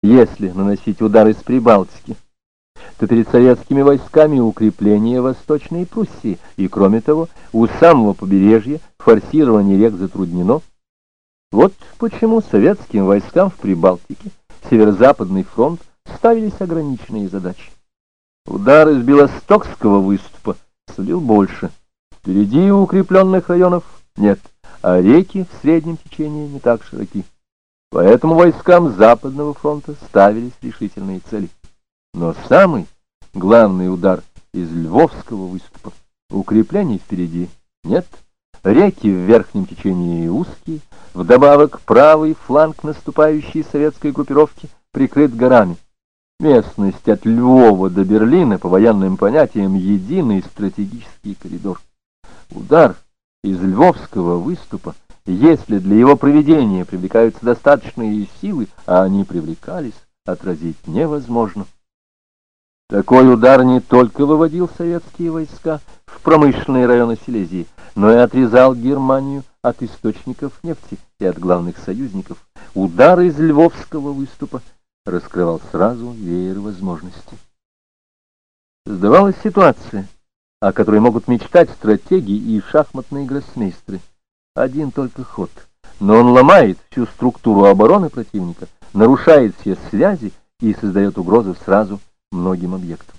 Если наносить удар из Прибалтики, то перед советскими войсками укрепление Восточной Пруссии, и, кроме того, у самого побережья форсирование рек затруднено. Вот почему советским войскам в Прибалтике Северо-Западный фронт ставились ограниченные задачи. Удар из Белостокского выступа сулил больше. Впереди укрепленных районов нет, а реки в среднем течении не так широки. Поэтому войскам Западного фронта ставились решительные цели. Но самый главный удар из Львовского выступа. Укреплений впереди нет, реки в верхнем течении узкие, вдобавок правый фланг наступающей советской группировки прикрыт горами. Местность от Львова до Берлина по военным понятиям единый стратегический коридор. Удар из Львовского выступа, если для его проведения привлекаются достаточные силы, а они привлекались, отразить невозможно. Такой удар не только выводил советские войска в промышленные районы Силезии, но и отрезал Германию от источников нефти и от главных союзников. Удар из Львовского выступа раскрывал сразу веер возможностей. Создавалась ситуация, о которой могут мечтать стратеги и шахматные гроссмейстеры. Один только ход, но он ломает всю структуру обороны противника, нарушает все связи и создает угрозу сразу многим объектам.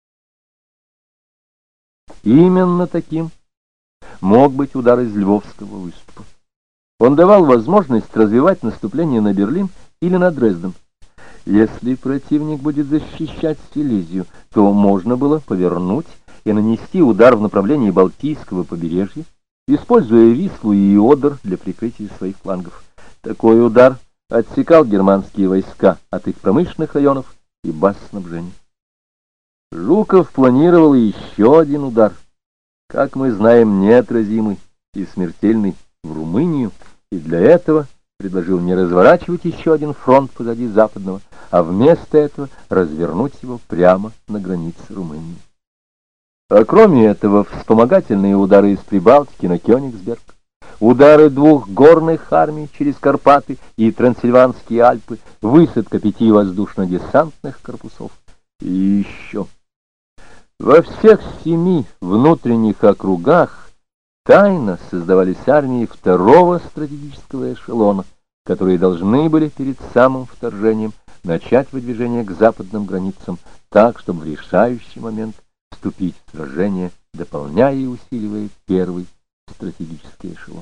Именно таким мог быть удар из Львовского выступа. Он давал возможность развивать наступление на Берлин или на Дрезден. Если противник будет защищать Силезию, то можно было повернуть и нанести удар в направлении Балтийского побережья, используя Вислу и Одер для прикрытия своих флангов. Такой удар отсекал германские войска от их промышленных районов и баз снабжения. Жуков планировал еще один удар, как мы знаем, неотразимый и смертельный, в Румынию, и для этого предложил не разворачивать еще один фронт позади Западного, а вместо этого развернуть его прямо на границе Румынии. А кроме этого, вспомогательные удары из Прибалтики на Кёнигсберг, удары двух горных армий через Карпаты и Трансильванские Альпы, высадка 5 воздушно-десантных корпусов. И еще. Во всех 7 внутренних округах тайно создавались армии второго стратегического эшелона, которые должны были перед самым вторжением начать выдвижение к западным границам так, чтобы в решающий момент вступить в сражение, дополняя и усиливая первый стратегический эшелон.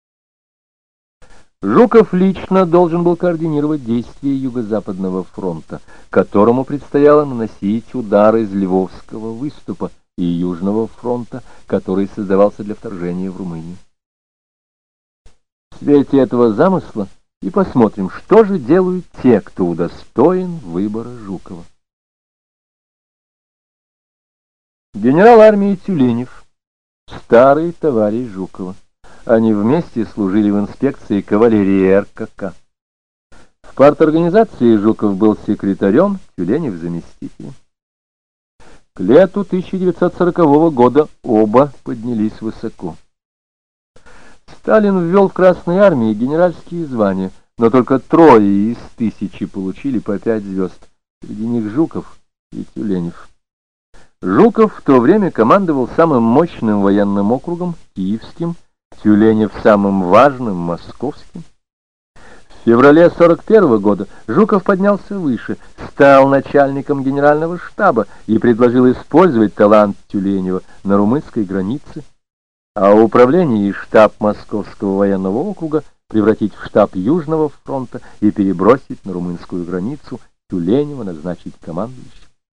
Жуков лично должен был координировать действия Юго-Западного фронта, которому предстояло наносить удары из Львовского выступа и Южного фронта, который создавался для вторжения в Румынию. В свете этого замысла и посмотрим, что же делают те, кто удостоен выбора Жукова. Генерал армии Тюленев, старый товарищ Жукова. Они вместе служили в инспекции кавалерии РКК. В парторганизации Жуков был секретарем, Тюленев заместителем. К лету 1940 года оба поднялись высоко. Сталин ввел в Красной армии генеральские звания, но только 3 из 1000 получили по 5 звезд. Среди них Жуков и Тюленев. Жуков в то время командовал самым мощным военным округом, Киевским, Тюленев самым важным, Московским. В феврале 1941 года Жуков поднялся выше, стал начальником генерального штаба и предложил использовать талант Тюленева на румынской границе, а управление и штаб Московского военного округа превратить в штаб Южного фронта и перебросить на румынскую границу, Тюленева назначить командующим.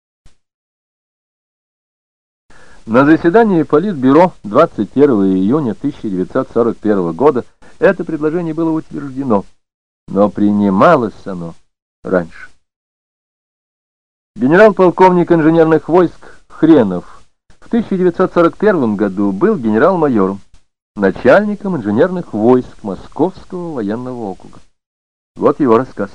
На заседании Политбюро 21 июня 1941 года это предложение было утверждено, но принималось оно раньше. Генерал-полковник инженерных войск Хренов в 1941 году был генерал-майором, начальником инженерных войск Московского военного округа. Вот его рассказ.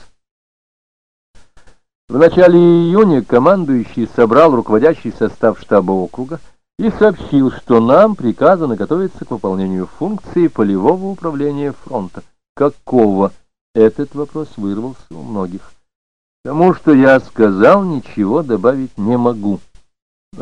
В начале июня командующий собрал руководящий состав штаба округа и сообщил, что нам приказано готовиться к выполнению функции полевого управления фронта. Какого? Этот вопрос вырвался у многих. Тому, что я сказал, ничего добавить не могу.